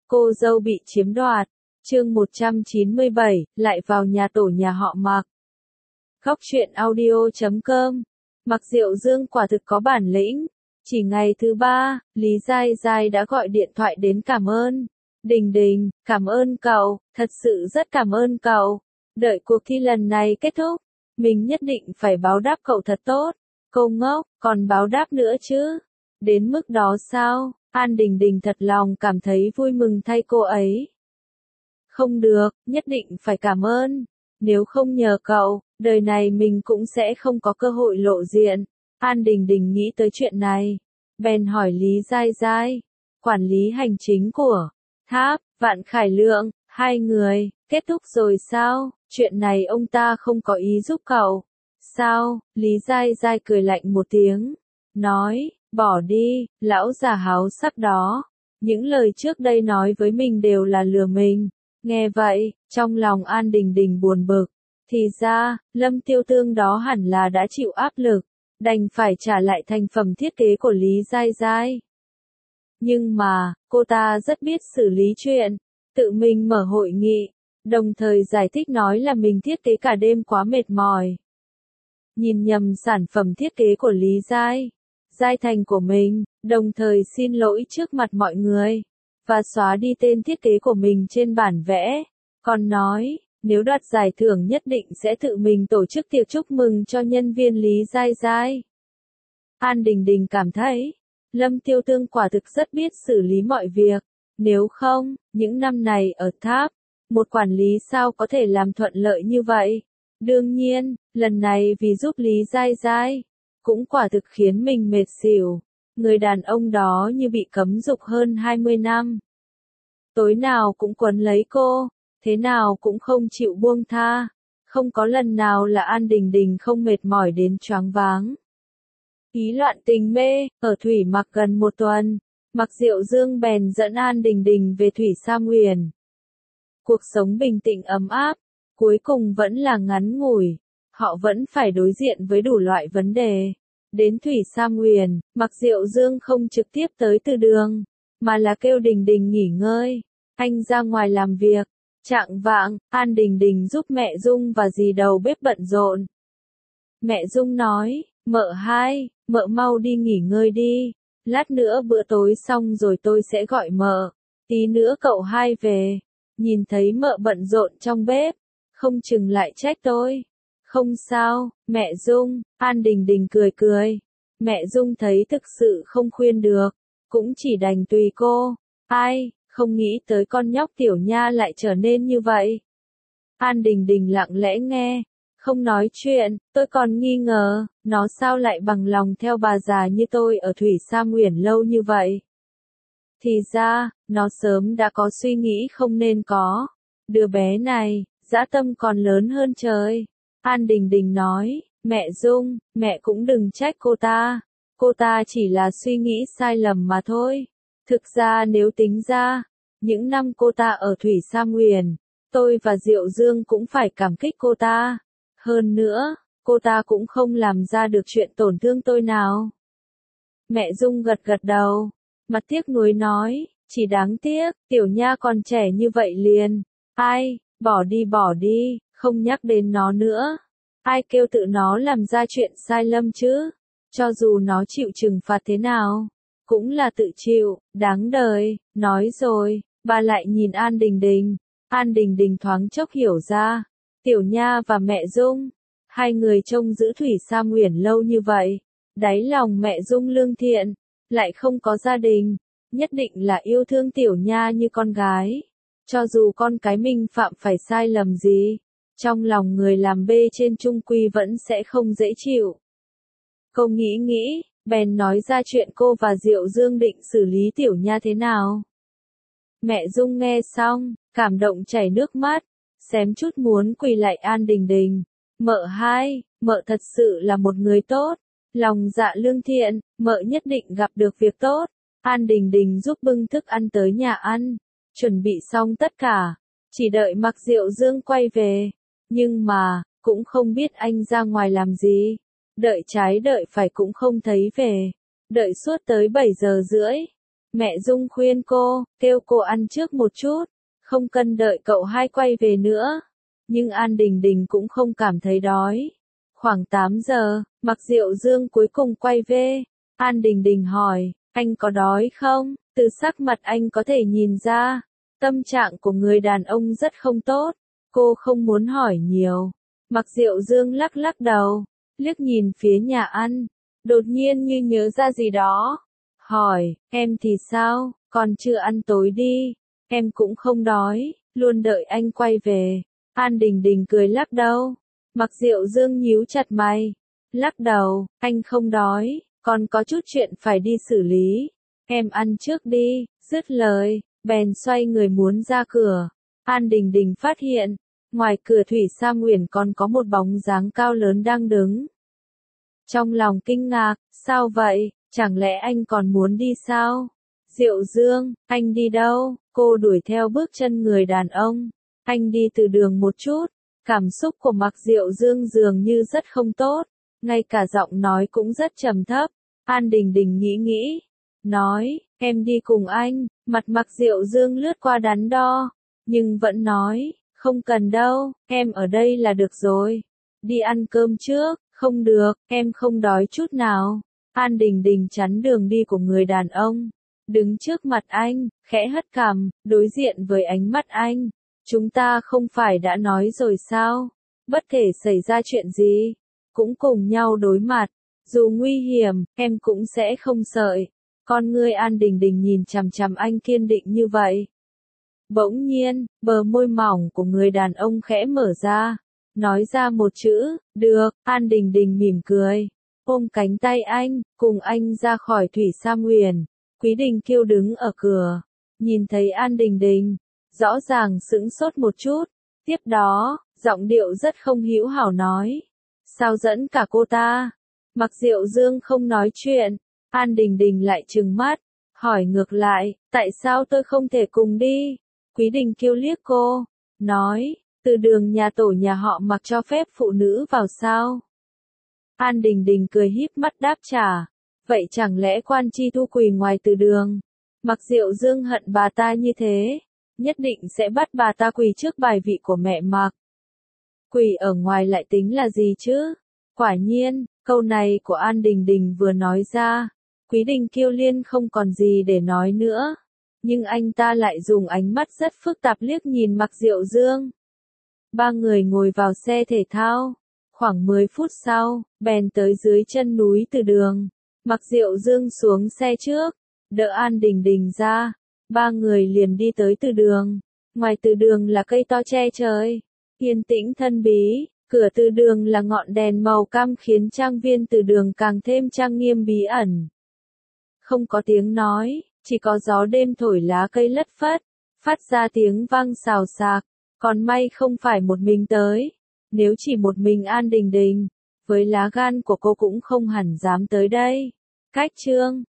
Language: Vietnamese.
Cô dâu bị chiếm đoạt. Chương 197, lại vào nhà tổ nhà họ Mạc. Góc truyện audio.com. Mạc Diệu Dương quả thực có bản lĩnh. Chỉ ngày thứ 3, Lý Giai Giai đã gọi điện thoại đến cảm ơn. Đình Đình, cảm ơn cậu, thật sự rất cảm ơn cậu. Đợi cuộc thi lần này kết thúc, mình nhất định phải báo đáp cậu thật tốt. Cô ngốc, còn báo đáp nữa chứ? Đến mức đó sao? An Đình Đình thật lòng cảm thấy vui mừng thay cô ấy. Không được, nhất định phải cảm ơn. Nếu không nhờ cậu, đời này mình cũng sẽ không có cơ hội lộ diện. An Đình Đình nghĩ tới chuyện này. Bèn hỏi Lý Giai Giai, quản lý hành chính của Tháp, Vạn Khải Lượng, hai người, kết thúc rồi sao? Chuyện này ông ta không có ý giúp cậu. Sao? Lý Giai Giai cười lạnh một tiếng. Nói, bỏ đi, lão già háo sắc đó. Những lời trước đây nói với mình đều là lừa mình. Nghe vậy, trong lòng An Đình Đình buồn bực. Thì ra, Lâm Tiêu Tương đó hẳn là đã chịu áp lực, đành phải trả lại thành phẩm thiết kế của Lý Giai Giai. Nhưng mà, cô ta rất biết xử lý chuyện, tự mình mở hội nghị, đồng thời giải thích nói là mình thiết kế cả đêm quá mệt mỏi. Nhìn nhầm sản phẩm thiết kế của Lý Giai Giai thành của mình, đồng thời xin lỗi trước mặt mọi người, và xóa đi tên thiết kế của mình trên bản vẽ. Còn nói, nếu đoạt giải thưởng nhất định sẽ tự mình tổ chức tiệc chúc mừng cho nhân viên Lý Giai Giai. An Đình Đình cảm thấy, Lâm Tiêu Tương quả thực rất biết xử lý mọi việc. Nếu không, những năm này ở Tháp, một quản lý sao có thể làm thuận lợi như vậy? Đương nhiên, lần này vì giúp Lý Giai Giai, cũng quả thực khiến mình mệt xỉu. Người đàn ông đó như bị cấm dục hơn 20 năm. Tối nào cũng quấn lấy cô, thế nào cũng không chịu buông tha. Không có lần nào là An Đình Đình không mệt mỏi đến choáng váng. Ý loạn tình mê, ở Thủy Mặc gần một tuần, Mạc Diệu Dương bèn dẫn An Đình Đình về Thủy Sa Nguyền. Cuộc sống bình tĩnh ấm áp, cuối cùng vẫn là ngắn ngủi, họ vẫn phải đối diện với đủ loại vấn đề. Đến Thủy Sa Nguyền, Mạc Diệu Dương không trực tiếp tới từ đường, mà là kêu Đình Đình nghỉ ngơi, anh ra ngoài làm việc. Chạng vạng, An Đình Đình giúp mẹ Dung và dì đầu bếp bận rộn. Mẹ Dung nói, mợ hai, mợ mau đi nghỉ ngơi đi, lát nữa bữa tối xong rồi tôi sẽ gọi mợ, tí nữa cậu hai về, nhìn thấy mợ bận rộn trong bếp, không chừng lại trách tôi. Không sao, mẹ Dung, An Đình Đình cười cười. Mẹ Dung thấy thực sự không khuyên được, cũng chỉ đành tùy cô. Ai, không nghĩ tới con nhóc Tiểu Nha lại trở nên như vậy. An Đình Đình lặng lẽ nghe, không nói chuyện, tôi còn nghi ngờ, nó sao lại bằng lòng theo bà già như tôi ở Thủy Sa Nguyền lâu như vậy. Thì ra, nó sớm đã có suy nghĩ không nên có. Đứa bé này, dã tâm còn lớn hơn trời. An Đình Đình nói, mẹ Dung, mẹ cũng đừng trách cô ta chỉ là suy nghĩ sai lầm mà thôi. Thực ra nếu tính ra, những năm cô ta ở Thủy Sa Nguyền, tôi và Diệu Dương cũng phải cảm kích cô ta. Hơn nữa, cô ta cũng không làm ra được chuyện tổn thương tôi nào. Mẹ Dung gật gật đầu, mặt tiếc nuối nói, chỉ đáng tiếc, Tiểu Nha còn trẻ như vậy liền. Ai, bỏ đi, không nhắc đến nó nữa. Ai kêu tự nó làm ra chuyện sai lầm chứ? Cho dù nó chịu trừng phạt thế nào, cũng là tự chịu, đáng đời. Nói rồi, bà lại nhìn An Đình Đình. An Đình Đình thoáng chốc hiểu ra, Tiểu Nha và mẹ Dung, hai người trông giữ Thủy Sa Nguyền lâu như vậy, đáy lòng mẹ Dung lương thiện, lại không có gia đình, nhất định là yêu thương Tiểu Nha như con gái. Cho dù con cái mình phạm phải sai lầm gì, trong lòng người làm bê trên chung quy vẫn sẽ không dễ chịu. Cô nghĩ, bèn nói ra chuyện cô và Diệu Dương định xử lý Tiểu Nha thế nào. Mẹ Dung nghe xong, cảm động chảy nước mắt, xém chút muốn quỳ lại An Đình Đình. Mợ hai, mợ thật sự là một người tốt, lòng dạ lương thiện, mợ nhất định gặp được việc tốt. An Đình Đình giúp bưng thức ăn tới nhà ăn, chuẩn bị xong tất cả, chỉ đợi Mạc Diệu Dương quay về. Nhưng mà, cũng không biết anh ra ngoài làm gì. Đợi trái đợi phải cũng không thấy về. Đợi suốt tới 7 giờ rưỡi. Mẹ Dung khuyên cô, kêu cô ăn trước một chút, không cần đợi cậu hai quay về nữa. Nhưng An Đình Đình cũng không cảm thấy đói. Khoảng 8 giờ, Mạc Diệu Dương cuối cùng quay về. An Đình Đình hỏi, anh có đói không? Từ sắc mặt anh có thể nhìn ra, tâm trạng của người đàn ông rất không tốt. Cô không muốn hỏi nhiều. Mạc Diệu Dương lắc lắc đầu, liếc nhìn phía nhà ăn, đột nhiên như nhớ ra gì đó. Hỏi, em thì sao, còn chưa ăn tối đi, em cũng không đói, luôn đợi anh quay về. An Đình Đình cười lắc đầu. Mạc Diệu Dương nhíu chặt mày, lắc đầu, anh không đói, còn có chút chuyện phải đi xử lý. Em ăn trước đi, dứt lời, bèn xoay người muốn ra cửa. An Đình Đình phát hiện, ngoài cửa Thủy Sa Nguyền còn có một bóng dáng cao lớn đang đứng. Trong lòng kinh ngạc, sao vậy, chẳng lẽ anh còn muốn đi sao? Diệu Dương, anh đi đâu? Cô đuổi theo bước chân người đàn ông. Anh đi từ đường một chút. Cảm xúc của Mạc Diệu Dương dường như rất không tốt, ngay cả giọng nói cũng rất trầm thấp. An Đình Đình nghĩ, nói, em đi cùng anh. Mặt Mạc Diệu Dương lướt qua đắn đo, nhưng vẫn nói, không cần đâu, em ở đây là được rồi. Đi ăn cơm trước. Không được, em không đói chút nào. An Đình Đình chắn đường đi của người đàn ông, đứng trước mặt anh, khẽ hất cằm, đối diện với ánh mắt anh. Chúng ta không phải đã nói rồi sao? Bất kể xảy ra chuyện gì, cũng cùng nhau đối mặt. Dù nguy hiểm, em cũng sẽ không sợ. Con ngươi An Đình Đình nhìn chằm chằm anh kiên định như vậy. Bỗng nhiên, bờ môi mỏng của người đàn ông khẽ mở ra. Nói ra một chữ, được. An Đình Đình mỉm cười, ôm cánh tay anh, cùng anh ra khỏi Thủy Sa Nguyền. Quý Đình Kiêu đứng ở cửa, nhìn thấy An Đình Đình, rõ ràng sững sốt một chút. Tiếp đó, giọng điệu rất không hữu hảo nói, sao dẫn cả cô ta? Mạc Diệu Dương không nói chuyện. An Đình Đình lại trừng mắt, hỏi ngược lại, tại sao tôi không thể cùng đi? Quý Đình Kiêu liếc cô, nói, từ đường nhà tổ nhà họ Mạc cho phép phụ nữ vào sao? An Đình Đình cười híp mắt đáp trả, vậy chẳng lẽ Quan Chi Thu quỳ ngoài từ đường? Mạc Diệu Dương hận bà ta như thế, nhất định sẽ bắt bà ta quỳ trước bài vị của mẹ Mạc. Quỳ ở ngoài lại tính là gì chứ? Quả nhiên, câu này của An Đình Đình vừa nói ra, Quý Đình Kiêu Liên không còn gì để nói nữa. Nhưng anh ta lại dùng ánh mắt rất phức tạp liếc nhìn Mạc Diệu Dương. Ba người ngồi vào xe thể thao. Khoảng 10 phút sau, bèn tới dưới chân núi từ đường. Mạc Diệu Dương xuống xe trước, đỡ An Đình Đình ra. Ba người liền đi tới từ đường. Ngoài từ đường là cây to che trời, yên tĩnh thân bí. Cửa từ đường là ngọn đèn màu cam khiến trang viên từ đường càng thêm trang nghiêm bí ẩn. Không có tiếng nói, chỉ có gió đêm thổi lá cây lất phất, phát ra tiếng vang xào xạc. Còn may không phải một mình tới. Nếu chỉ một mình An Đình Đình, với lá gan của cô cũng không hẳn dám tới đây. Cách chương